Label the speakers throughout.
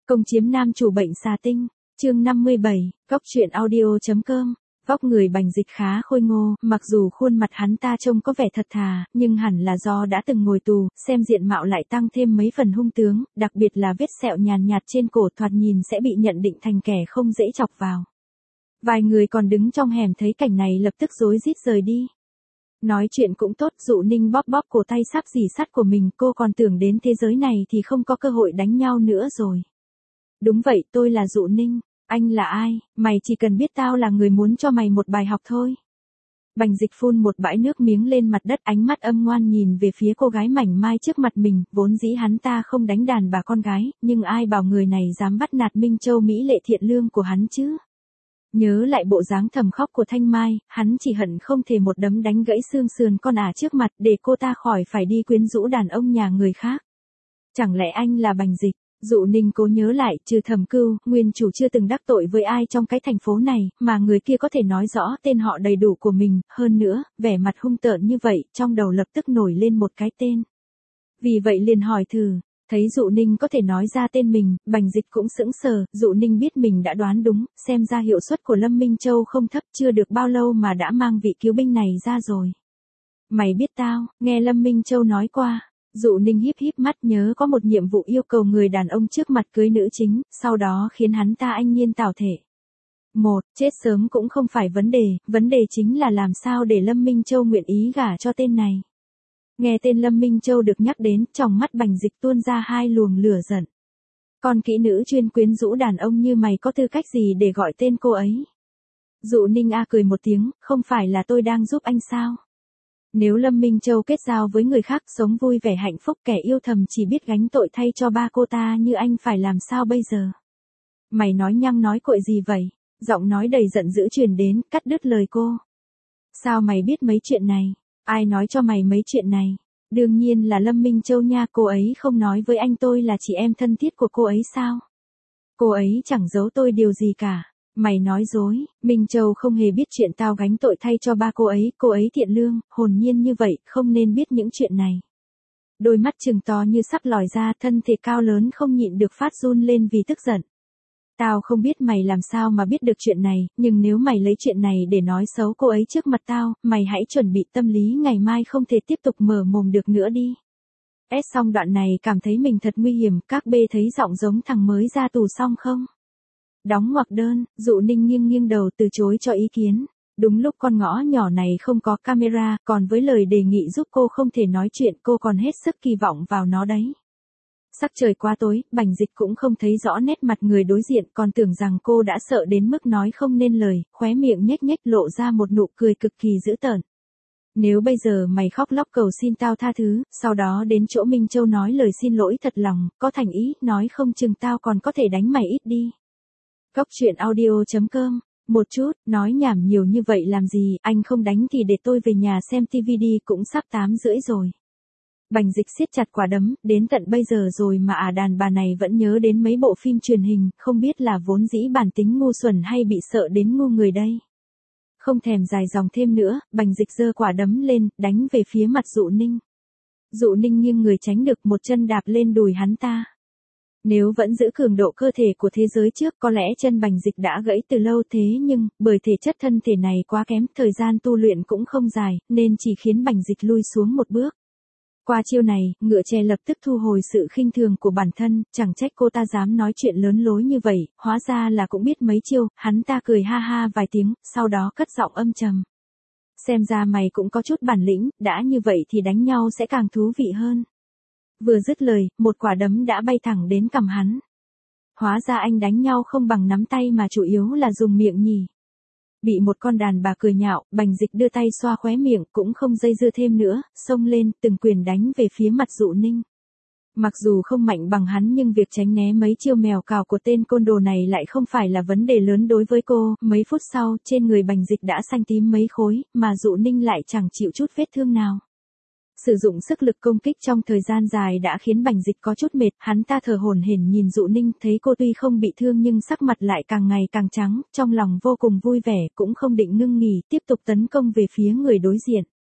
Speaker 1: Công chiếm nam chủ bệnh xà tinh, chương 57, góc truyện audio.com. Vóc người Bành Dịch khá khôi ngô, mặc dù khuôn mặt hắn ta trông có vẻ thật thà, nhưng hẳn là do đã từng ngồi tù, xem diện mạo lại tăng thêm mấy phần hung tướng, đặc biệt là vết sẹo nhàn nhạt trên cổ thoạt nhìn sẽ bị nhận định thành kẻ không dễ chọc vào. Vài người còn đứng trong hẻm thấy cảnh này lập tức rối rít rời đi. Nói chuyện cũng tốt, Dụ Ninh bóp bóp cổ tay sắp rỉ sắt của mình, cô còn tưởng đến thế giới này thì không có cơ hội đánh nhau nữa rồi. Đúng vậy, tôi là Dụ Ninh. Anh là ai? Mày chỉ cần biết tao là người muốn cho mày một bài học thôi. Bành Dịch phun một bãi nước miếng lên mặt đất, ánh mắt âm ngoan nhìn về phía cô gái mảnh mai trước mặt mình, vốn dĩ hắn ta không đánh đàn bà con gái, nhưng ai bảo người này dám bắt nạt Minh Châu mỹ lệ thiện lương của hắn chứ. Nhớ lại bộ dáng thầm khóc của Thanh Mai, hắn chỉ hận không thể một đấm đánh gãy xương sườn con ả trước mặt để cô ta khỏi phải đi quyến rũ đàn ông nhà người khác. Chẳng lẽ anh là Bành Dịch? Dụ Ninh cố nhớ lại, trừ Thẩm Cưu, nguyên chủ chưa từng đắc tội với ai trong cái thành phố này, mà người kia có thể nói rõ tên họ đầy đủ của mình, hơn nữa, vẻ mặt hung tợn như vậy, trong đầu lập tức nổi lên một cái tên. Vì vậy liền hỏi thử, thấy Dụ Ninh có thể nói ra tên mình, Bành Dịch cũng sững sờ, Dụ Ninh biết mình đã đoán đúng, xem ra hiệu suất của Lâm Minh Châu không thấp, chưa được bao lâu mà đã mang vị cứu binh này ra rồi. Mày biết tao, nghe Lâm Minh Châu nói qua. Dụ Ninh híp híp mắt, nhớ có một nhiệm vụ yêu cầu người đàn ông trước mặt cưới nữ chính, sau đó khiến hắn ta anh nhiên tảo thể. Chết sớm cũng không phải vấn đề chính là làm sao để Lâm Minh Châu nguyện ý gả cho tên này. Nghe tên Lâm Minh Châu được nhắc đến, trong mắt Bành Dịch tuôn ra hai luồng lửa giận. Con kỹ nữ chuyên quyến rũ đàn ông như mày có tư cách gì để gọi tên cô ấy? Dụ Ninh cười một tiếng, không phải là tôi đang giúp anh sao? Nếu Lâm Minh Châu kết giao với người khác sống vui vẻ hạnh phúc, kẻ yêu thầm chỉ biết gánh tội thay cho ba cô ta như anh phải làm sao bây giờ? Mày nói nhăng nói cuội gì vậy? Giọng nói đầy giận dữ truyền đến, cắt đứt lời cô. Sao mày biết mấy chuyện này? Ai nói cho mày mấy chuyện này? Đương nhiên là Lâm Minh Châu nha, cô ấy không nói với anh tôi là chị em thân thiết của cô ấy sao? Cô ấy chẳng giấu tôi điều gì cả. Mày nói dối, Minh Châu không hề biết chuyện tao gánh tội thay cho ba cô ấy thiện lương, hồn nhiên như vậy, không nên biết những chuyện này. Đôi mắt trừng to như sắp lòi ra, thân thể cao lớn không nhịn được phát run lên vì tức giận. Tao không biết mày làm sao mà biết được chuyện này, nhưng nếu mày lấy chuyện này để nói xấu cô ấy trước mặt tao, mày hãy chuẩn bị tâm lý ngày mai không thể tiếp tục mở mồm được nữa đi. Xong đoạn này cảm thấy mình thật nguy hiểm, các bê thấy giọng giống thằng mới ra tù xong không? Đóng ngoặc đơn, Dụ Ninh nghiêng đầu từ chối cho ý kiến. Đúng lúc con ngõ nhỏ này không có camera, còn với lời đề nghị giúp cô không thể nói chuyện, cô còn hết sức kỳ vọng vào nó đấy. Sắc trời quá tối, Bành Dịch cũng không thấy rõ nét mặt người đối diện, còn tưởng rằng cô đã sợ đến mức nói không nên lời, khóe miệng nhếch nhếch lộ ra một nụ cười cực kỳ dữ tợn. Nếu bây giờ mày khóc lóc cầu xin tao tha thứ, sau đó đến chỗ Minh Châu nói lời xin lỗi thật lòng, có thành ý, nói không chừng tao còn có thể đánh mày ít đi. Góc truyện audio.com. Một chút, nói nhảm nhiều như vậy làm gì, anh không đánh thì để tôi về nhà xem TV đi, cũng sắp 8:30 rồi. Bành Dịch siết chặt quả đấm, đến tận bây giờ rồi mà đàn bà này vẫn nhớ đến mấy bộ phim truyền hình, không biết là vốn dĩ bản tính ngu xuẩn hay bị sợ đến ngu người đây. Không thèm dài dòng thêm nữa, Bành Dịch giơ quả đấm lên, đánh về phía mặt Dụ Ninh. Dụ Ninh nghiêng người tránh được, một chân đạp lên đùi hắn ta. Nếu vẫn giữ cường độ cơ thể của thế giới trước, có lẽ chân Bành Dịch đã gãy từ lâu, thế nhưng, bởi thể chất thân thể này quá kém, thời gian tu luyện cũng không dài, nên chỉ khiến Bành Dịch lui xuống một bước. Qua chiêu này, ngựa tre lập tức thu hồi sự khinh thường của bản thân, chẳng trách cô ta dám nói chuyện lớn lối như vậy, hóa ra là cũng biết mấy chiêu, hắn ta cười ha ha vài tiếng, sau đó cất giọng âm trầm. Xem ra mày cũng có chút bản lĩnh, đã như vậy thì đánh nhau sẽ càng thú vị hơn. Vừa dứt lời, một quả đấm đã bay thẳng đến cằm hắn. Hóa ra anh đánh nhau không bằng nắm tay mà chủ yếu là dùng miệng nhỉ. Bị một con đàn bà cười nhạo, Bành Dịch đưa tay xoa khóe miệng, cũng không dây dưa thêm nữa, xông lên, từng quyền đánh về phía mặt Dụ Ninh. Mặc dù không mạnh bằng hắn nhưng việc tránh né mấy chiêu mèo cào của tên côn đồ này lại không phải là vấn đề lớn đối với cô. Mấy phút sau, trên người Bành Dịch đã xanh tím mấy khối, mà Dụ Ninh lại chẳng chịu chút vết thương nào. Sử dụng sức lực công kích trong thời gian dài đã khiến Bành Dịch có chút mệt, hắn ta thở hổn hển nhìn Dụ Ninh, thấy cô tuy không bị thương nhưng sắc mặt lại càng ngày càng trắng, trong lòng vô cùng vui vẻ, cũng không định ngưng nghỉ, tiếp tục tấn công về phía người đối diện.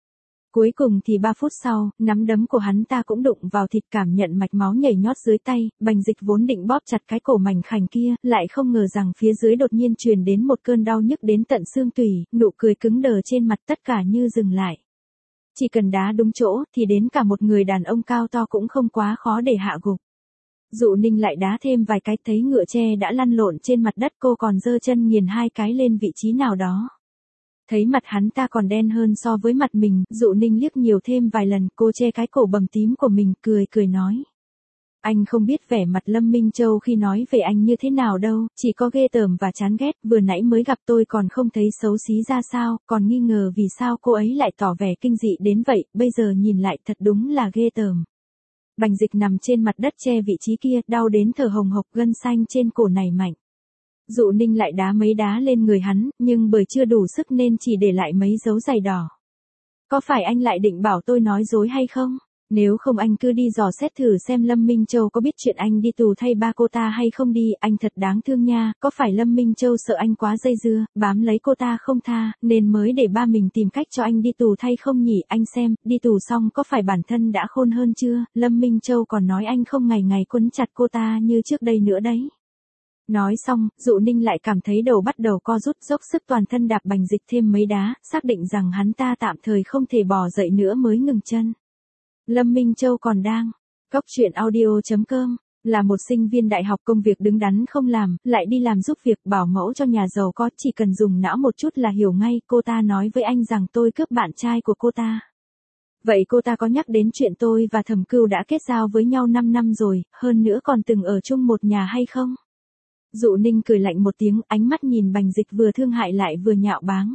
Speaker 1: Cuối cùng thì 3 phút sau, nắm đấm của hắn ta cũng đụng vào thịt, cảm nhận mạch máu nhảy nhót dưới tay, Bành Dịch vốn định bóp chặt cái cổ mảnh khảnh kia, lại không ngờ rằng phía dưới đột nhiên truyền đến một cơn đau nhức đến tận xương tủy, nụ cười cứng đờ trên mặt tất cả như dừng lại. Chỉ cần đá đúng chỗ thì đến cả một người đàn ông cao to cũng không quá khó để hạ gục. Dụ Ninh lại đá thêm vài cái, thấy ngựa tre đã lăn lộn trên mặt đất, cô còn giơ chân nghiền 2 cái lên vị trí nào đó. Thấy mặt hắn ta còn đen hơn so với mặt mình, Dụ Ninh liếc nhiều thêm vài lần, cô che cái cổ bầm tím của mình, cười nói. Anh không biết vẻ mặt Lâm Minh Châu khi nói về anh như thế nào đâu, chỉ có ghê tởm và chán ghét, vừa nãy mới gặp tôi còn không thấy xấu xí ra sao, còn nghi ngờ vì sao cô ấy lại tỏ vẻ kinh dị đến vậy, bây giờ nhìn lại thật đúng là ghê tởm. Bành Dịch nằm trên mặt đất che vị trí kia, đau đến thở hồng hộc, gân xanh trên cổ nảy mạnh. Dụ Ninh lại đá mấy đá lên người hắn, nhưng bởi chưa đủ sức nên chỉ để lại mấy dấu giày đỏ. Có phải anh lại định bảo tôi nói dối hay không? Nếu không anh cứ đi dò xét thử xem Lâm Minh Châu có biết chuyện anh đi tù thay ba cô ta hay không đi, anh thật đáng thương nha, có phải Lâm Minh Châu sợ anh quá dây dưa, bám lấy cô ta không tha, nên mới để ba mình tìm cách cho anh đi tù thay không nhỉ, anh xem, đi tù xong có phải bản thân đã khôn hơn chưa, Lâm Minh Châu còn nói anh không ngày ngày quấn chặt cô ta như trước đây nữa đấy. Nói xong, Dụ Ninh lại cảm thấy đầu bắt đầu co rút, dốc sức toàn thân đạp Bành Dịch thêm mấy đá, xác định rằng hắn ta tạm thời không thể bò dậy nữa mới ngừng chân. Lâm Minh Châu còn đang Cóc truyện audio.com, là một sinh viên đại học, công việc đứng đắn không làm, lại đi làm giúp việc bảo mẫu cho nhà giàu có, chỉ cần dùng não một chút là hiểu ngay. Cô ta nói với anh rằng tôi cướp bạn trai của cô ta. Vậy cô ta có nhắc đến chuyện tôi và Thẩm Cưu đã kết giao với nhau 5 năm rồi, hơn nữa còn từng ở chung một nhà hay không? Dụ Ninh cười lạnh một tiếng, ánh mắt nhìn Bành Dịch vừa thương hại lại vừa nhạo báng.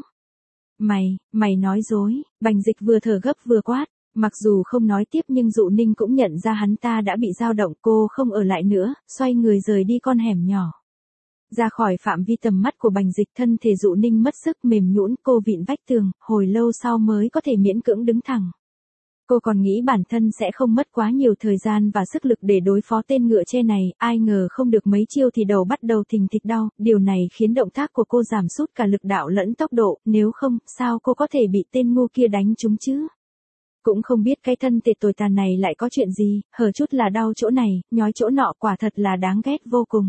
Speaker 1: Mày nói dối, Bành Dịch vừa thở gấp vừa quát. Mặc dù không nói tiếp nhưng Dụ Ninh cũng nhận ra hắn ta đã bị dao động, cô không ở lại nữa, xoay người rời đi con hẻm nhỏ. Ra khỏi phạm vi tầm mắt của Bành Dịch, thân thể Dụ Ninh mất sức mềm nhũn, cô vịn vách tường, hồi lâu sau mới có thể miễn cưỡng đứng thẳng. Cô còn nghĩ bản thân sẽ không mất quá nhiều thời gian và sức lực để đối phó tên ngựa tre này, ai ngờ không được mấy chiêu thì đầu bắt đầu thình thịch đau, điều này khiến động tác của cô giảm sút cả lực đạo lẫn tốc độ, nếu không, sao cô có thể bị tên ngu kia đánh trúng chứ? Cũng không biết cái thân tệ tồi tàn này lại có chuyện gì, hở chút là đau chỗ này, nhói chỗ nọ, quả thật là đáng ghét vô cùng.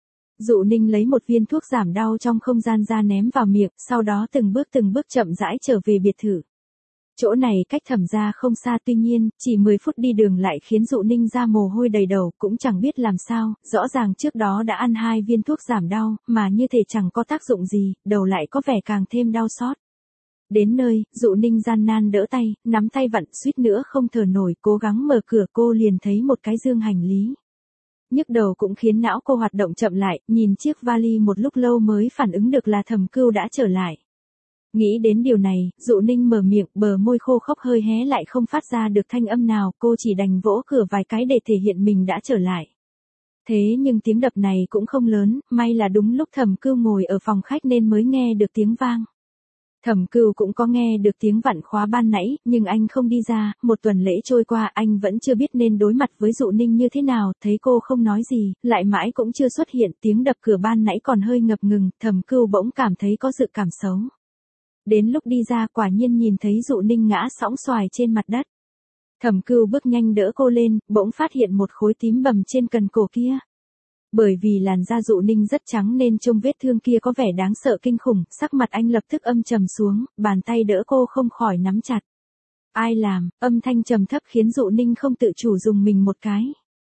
Speaker 1: Dụ Ninh lấy một viên thuốc giảm đau trong không gian ra ném vào miệng, sau đó từng bước chậm rãi trở về biệt thự. Chỗ này cách Thẩm gia không xa, tuy nhiên, chỉ 10 phút đi đường lại khiến Dụ Ninh ra mồ hôi đầy đầu, cũng chẳng biết làm sao, rõ ràng trước đó đã ăn 2 viên thuốc giảm đau, mà như thể chẳng có tác dụng gì, đầu lại có vẻ càng thêm đau xót. Đến nơi, Dụ Ninh gian nan đỡ tay, nắm tay vặn, suýt nữa không thở nổi, cố gắng mở cửa, cô liền thấy một cái dương hành lý. Nhức đầu cũng khiến não cô hoạt động chậm lại, nhìn chiếc vali một lúc lâu mới phản ứng được là Thẩm Cưu đã trở lại. Nghĩ đến điều này, Dụ Ninh mở miệng, bờ môi khô khốc hơi hé lại không phát ra được thanh âm nào, cô chỉ đành vỗ cửa vài cái để thể hiện mình đã trở lại. Thế nhưng tiếng đập này cũng không lớn, may là đúng lúc Thẩm Cưu ngồi ở phòng khách nên mới nghe được tiếng vang. Thẩm Cưu cũng có nghe được tiếng vặn khóa ban nãy, nhưng anh không đi ra, một tuần lễ trôi qua anh vẫn chưa biết nên đối mặt với Dụ Ninh như thế nào, thấy cô không nói gì, lại mãi cũng chưa xuất hiện, tiếng đập cửa ban nãy còn hơi ngập ngừng, Thẩm Cưu bỗng cảm thấy có dự cảm xấu. Đến lúc đi ra quả nhiên nhìn thấy Dụ Ninh ngã sõng xoài trên mặt đất. Thẩm Cưu bước nhanh đỡ cô lên, bỗng phát hiện một khối tím bầm trên cần cổ kia. Bởi vì làn da Dụ Ninh rất trắng nên trông vết thương kia có vẻ đáng sợ kinh khủng, sắc mặt anh lập tức âm trầm xuống, bàn tay đỡ cô không khỏi nắm chặt. Ai làm? Âm thanh trầm thấp khiến Dụ Ninh không tự chủ dùng mình một cái.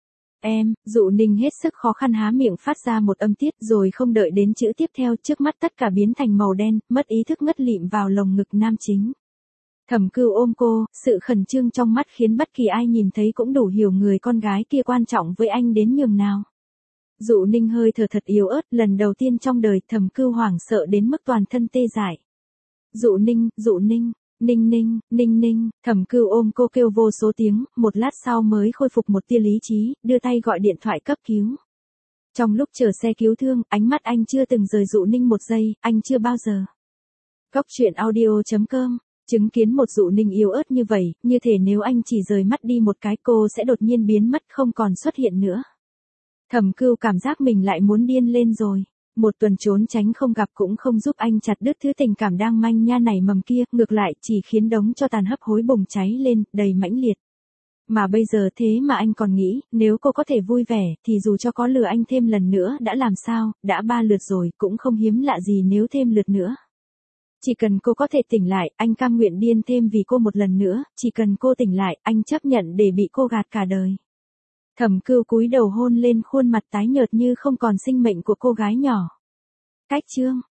Speaker 1: Em, Dụ Ninh hết sức khó khăn há miệng phát ra một âm tiết, rồi không đợi đến chữ tiếp theo, trước mắt tất cả biến thành màu đen, mất ý thức ngất lịm vào lồng ngực nam chính. Thẩm Cưu ôm cô, sự khẩn trương trong mắt khiến bất kỳ ai nhìn thấy cũng đủ hiểu người con gái kia quan trọng với anh đến nhường nào. Dụ Ninh hơi thở thật yếu ớt, lần đầu tiên trong đời Thẩm Cưu hoảng sợ đến mức toàn thân tê dại. Dụ Ninh, Ninh, Thẩm Cưu ôm cô kêu vô số tiếng, một lát sau mới khôi phục một tia lý trí, đưa tay gọi điện thoại cấp cứu. Trong lúc chờ xe cứu thương, ánh mắt anh chưa từng rời Dụ Ninh một giây, anh chưa bao giờ. Cóc truyện audio.com, chứng kiến một Dụ Ninh yếu ớt như vậy, như thể nếu anh chỉ rời mắt đi một cái cô sẽ đột nhiên biến mất không còn xuất hiện nữa. Thẩm Cưu cảm giác mình lại muốn điên lên rồi. Một tuần trốn tránh không gặp cũng không giúp anh chặt đứt thứ tình cảm đang manh nha nảy mầm kia, ngược lại chỉ khiến đống tro tàn hấp hối bùng cháy lên, đầy mãnh liệt. Mà bây giờ thế mà anh còn nghĩ, nếu cô có thể vui vẻ, thì dù cho có lừa anh thêm lần nữa đã làm sao, đã 3 lượt rồi, cũng không hiếm lạ gì nếu thêm lượt nữa. Chỉ cần cô có thể tỉnh lại, anh cam nguyện điên thêm vì cô một lần nữa, chỉ cần cô tỉnh lại, anh chấp nhận để bị cô gạt cả đời. Thẩm Cưu cúi đầu hôn lên khuôn mặt tái nhợt như không còn sinh mệnh của cô gái nhỏ. Cách chương